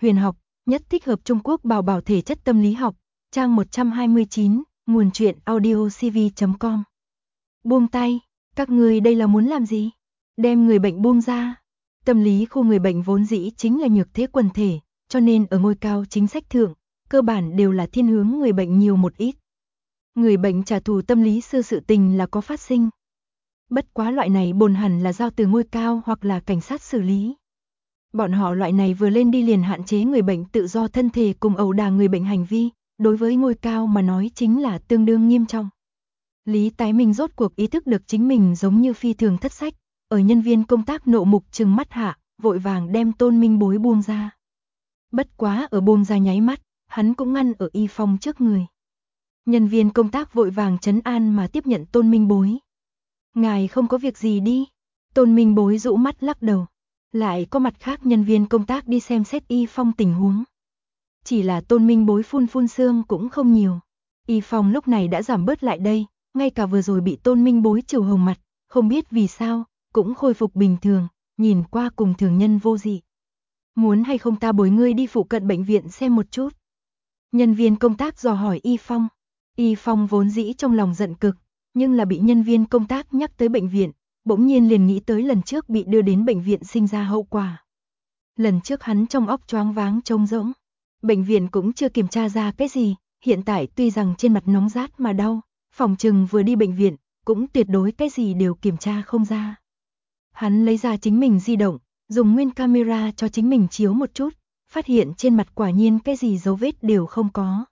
huyền học, nhất thích hợp Trung Quốc bảo bảo thể chất tâm lý học, trang 129, nguồn truyện audiocv.com. Buông tay, các ngươi đây là muốn làm gì? Đem người bệnh buông ra. Tâm lý khu người bệnh vốn dĩ chính là nhược thế quần thể, cho nên ở ngôi cao chính sách thượng, cơ bản đều là thiên hướng người bệnh nhiều một ít. Người bệnh trả thù tâm lý sư sự tình là có phát sinh. Bất quá loại này bồn hẳn là giao từ ngôi cao hoặc là cảnh sát xử lý. Bọn họ loại này vừa lên đi liền hạn chế người bệnh tự do thân thể cùng ẩu đả người bệnh hành vi, đối với ngôi cao mà nói chính là tương đương nghiêm trọng. Lý Tái Minh rốt cuộc ý thức được chính mình giống như phi thường thất sách, ở nhân viên công tác nộ mục trừng mắt hạ, vội vàng đem Tôn Minh Bối buông ra. Bất quá ở buông ra nháy mắt, hắn cũng ngăn ở Y Phong trước người. Nhân viên công tác vội vàng trấn an mà tiếp nhận Tôn Minh Bối. Ngài không có việc gì đi. Tôn Minh Bối rũ mắt lắc đầu. Lại có mặt khác nhân viên công tác đi xem xét Y Phong tình huống. Chỉ là Tôn Minh Bối phun phun sương cũng không nhiều. Y Phong lúc này đã giảm bớt lại đây, ngay cả vừa rồi bị Tôn Minh Bối trầu hồng mặt, không biết vì sao, cũng khôi phục bình thường, nhìn qua cùng thường nhân vô dị. Muốn hay không ta bồi ngươi đi phụ cận bệnh viện xem một chút? Nhân viên công tác dò hỏi Y Phong. Y Phong vốn dĩ trong lòng giận cực, nhưng là bị nhân viên công tác nhắc tới bệnh viện, bỗng nhiên liền nghĩ tới lần trước bị đưa đến bệnh viện sinh ra hậu quả. Lần trước hắn trong óc choáng váng trống rỗng, bệnh viện cũng chưa kiểm tra ra cái gì, hiện tại tuy rằng trên mặt nóng rát mà đau, phòng trừng vừa đi bệnh viện, cũng tuyệt đối cái gì đều kiểm tra không ra. Hắn lấy ra chính mình di động, dùng nguyên camera cho chính mình chiếu một chút, phát hiện trên mặt quả nhiên cái gì dấu vết đều không có.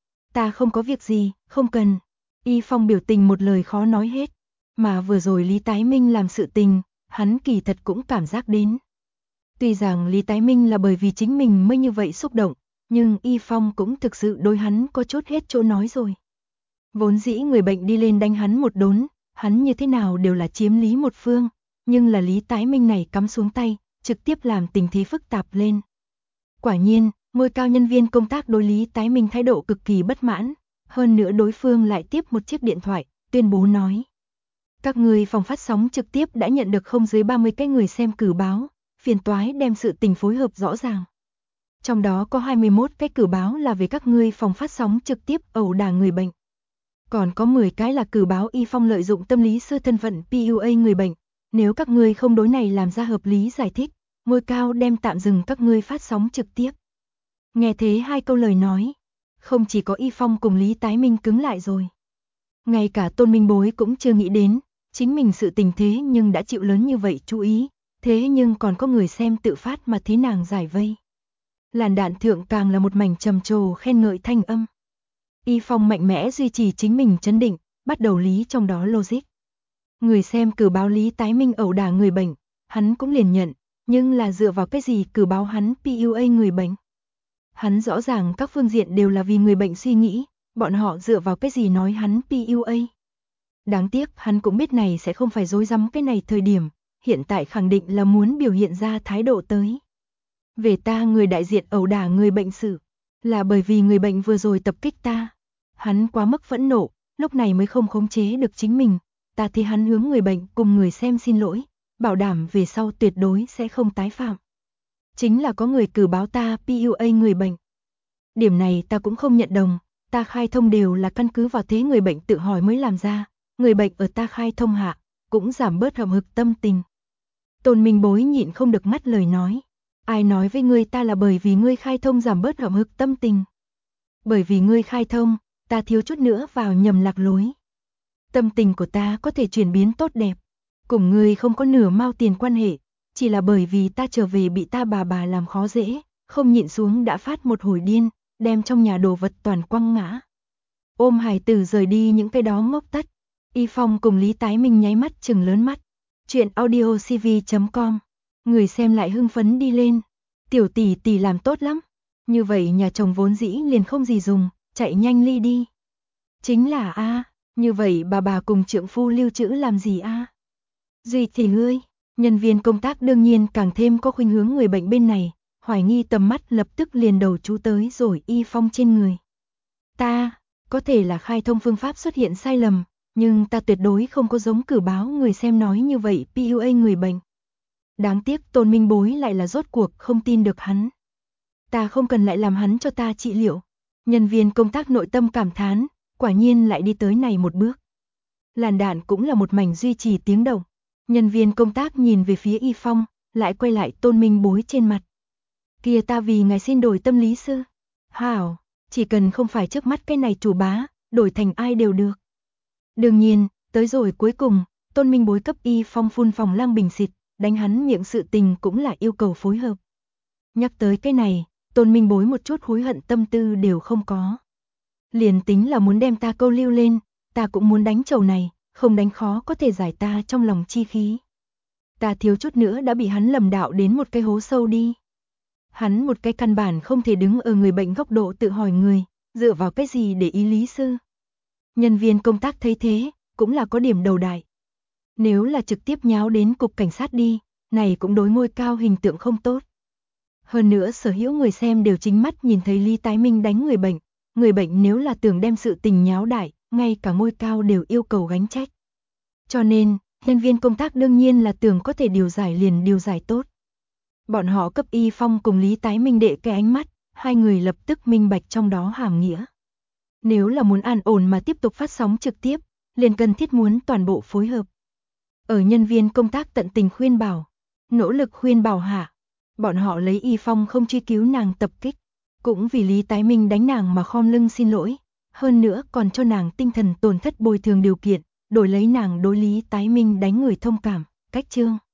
Ta không có việc gì, không cần. Y Phong biểu tình một lời khó nói hết, mà vừa rồi Lý Tái Minh làm sự tình, hắn kỳ thật cũng cảm giác đến. Tuy rằng Lý Tái Minh là bởi vì chính mình mới như vậy xúc động, nhưng Y Phong cũng thực sự đối hắn có chút hết chỗ nói rồi. Vốn dĩ người bệnh đi lên đánh hắn một đốn, hắn như thế nào đều là chiếm lý một phương, nhưng là Lý Tái Minh này cắm xuống tay, trực tiếp làm tình thế phức tạp lên. Quả nhiên, ngôi cao nhân viên công tác đối Lý Tái Minh thái độ cực kỳ bất mãn, hơn nữa đối phương lại tiếp một chiếc điện thoại, tuyên bố nói. Các người phòng phát sóng trực tiếp đã nhận được không dưới 30 cái người xem cử báo, phiền toái đem sự tình phối hợp rõ ràng. Trong đó có 21 cái cử báo là về các ngươi phòng phát sóng trực tiếp ẩu đả người bệnh. Còn có 10 cái là cử báo Y Phong lợi dụng tâm lý sư thân phận PUA người bệnh. Nếu các ngươi không đối này làm ra hợp lý giải thích, ngôi cao đem tạm dừng các ngươi phát sóng trực tiếp. Nghe thế hai câu lời nói, không chỉ có Y Phong cùng Lý Tái Minh cứng lại rồi. Ngay cả Tôn Minh Bối cũng chưa nghĩ đến, chính mình sự tình thế nhưng đã chịu lớn như vậy chú ý, thế nhưng còn có người xem tự phát mà thế nàng giải vây. Làn đạn thượng càng là một mảnh trầm trồ khen ngợi thanh âm. Y Phong mạnh mẽ duy trì chính mình trấn định, bắt đầu lý trong đó logic. Người xem cử báo Lý Tái Minh ẩu đả người bệnh, hắn cũng liền nhận, nhưng là dựa vào cái gì cử báo hắn PUA người bệnh? Hắn rõ ràng các phương diện đều là vì người bệnh suy nghĩ, bọn họ dựa vào cái gì nói hắn PUA? Đáng tiếc hắn cũng biết này sẽ không phải dối rắm cái này thời điểm, hiện tại khẳng định là muốn biểu hiện ra thái độ tới. Về ta người đại diện ẩu đả người bệnh sự, là bởi vì người bệnh vừa rồi tập kích ta. Hắn quá mức phẫn nộ, lúc này mới không khống chế được chính mình. Ta thấy hắn hướng người bệnh cùng người xem xin lỗi, bảo đảm về sau tuyệt đối sẽ không tái phạm. Chính là có người cử báo ta PUA người bệnh. Điểm này ta cũng không nhận đồng, ta khai thông đều là căn cứ vào thế người bệnh tự hỏi mới làm ra, người bệnh ở ta khai thông hạ, cũng giảm bớt hậm hực tâm tình. Tôn Minh Bối nhịn không được ngắt lời nói. Ai nói với ngươi ta là bởi vì ngươi khai thông giảm bớt hậm hực tâm tình? Bởi vì ngươi khai thông, ta thiếu chút nữa vào nhầm lạc lối. Tâm tình của ta có thể chuyển biến tốt đẹp, cùng ngươi không có nửa mao tiền quan hệ, chỉ là bởi vì ta trở về bị ta bà làm khó dễ, không nhịn xuống đã phát một hồi điên, đem trong nhà đồ vật toàn quăng ngã. Ôm hài tử rời đi những cái đó ngốc tất. Y Phong cùng Lý Tái Minh nháy mắt trừng lớn mắt. Chuyện audiocv.com. Người xem lại hưng phấn đi lên. Tiểu tỷ tỷ làm tốt lắm. Như vậy nhà chồng vốn dĩ liền không gì dùng, chạy nhanh ly đi. Chính là a, như vậy bà cùng trượng phu lưu trữ làm gì a? Duy thì ngươi, nhân viên công tác đương nhiên càng thêm có khuynh hướng người bệnh bên này, hoài nghi tầm mắt lập tức liền đầu chú tới rồi Y Phong trên người. Ta, có thể là khai thông phương pháp xuất hiện sai lầm, nhưng ta tuyệt đối không có giống cử báo người xem nói như vậy PUA người bệnh. Đáng tiếc Tôn Minh Bối lại là rốt cuộc không tin được hắn. Ta không cần lại làm hắn cho ta trị liệu. Nhân viên công tác nội tâm cảm thán, quả nhiên lại đi tới này một bước. Làn đạn cũng là một mảnh duy trì tiếng động. Nhân viên công tác nhìn về phía Y Phong, lại quay lại Tôn Minh Bối trên mặt. Kìa, ta vì ngài xin đổi tâm lý sư. Hảo, chỉ cần không phải trước mắt cái này chủ bá, đổi thành ai đều được. Đương nhiên, tới rồi cuối cùng, Tôn Minh Bối cấp Y Phong phun phòng lang bình xịt, đánh hắn miệng sự tình cũng là yêu cầu phối hợp. Nhắc tới cái này, Tôn Minh Bối một chút hối hận tâm tư đều không có. Liền tính là muốn đem ta câu lưu lên, ta cũng muốn đánh chầu này, không đánh khó có thể giải ta trong lòng chi khí. Ta thiếu chút nữa đã bị hắn lầm đạo đến một cái hố sâu đi. Hắn một cái căn bản không thể đứng ở người bệnh góc độ tự hỏi người, dựa vào cái gì để ý lý sư. Nhân viên công tác thấy thế, cũng là có điểm đầu đại. Nếu là trực tiếp nháo đến cục cảnh sát đi, này cũng đối ngôi cao hình tượng không tốt. Hơn nữa sở hữu người xem đều chính mắt nhìn thấy Lý Tái Minh đánh người bệnh nếu là tưởng đem sự tình nháo đại, ngay cả ngôi cao đều yêu cầu gánh trách. Cho nên, nhân viên công tác đương nhiên là tưởng có thể điều giải liền điều giải tốt. Bọn họ cấp Y Phong cùng Lý Tái Minh đệ cái ánh mắt, hai người lập tức minh bạch trong đó hàm nghĩa. Nếu là muốn an ổn mà tiếp tục phát sóng trực tiếp, liền cần thiết muốn toàn bộ phối hợp. Ở nhân viên công tác tận tình khuyên bảo, nỗ lực khuyên bảo hạ, bọn họ lấy Y Phong không truy cứu nàng tập kích, cũng vì Lý Tái Minh đánh nàng mà khom lưng xin lỗi, hơn nữa còn cho nàng tinh thần tổn thất bồi thường điều kiện, đổi lấy nàng đối Lý Tái Minh đánh người thông cảm, cách chương.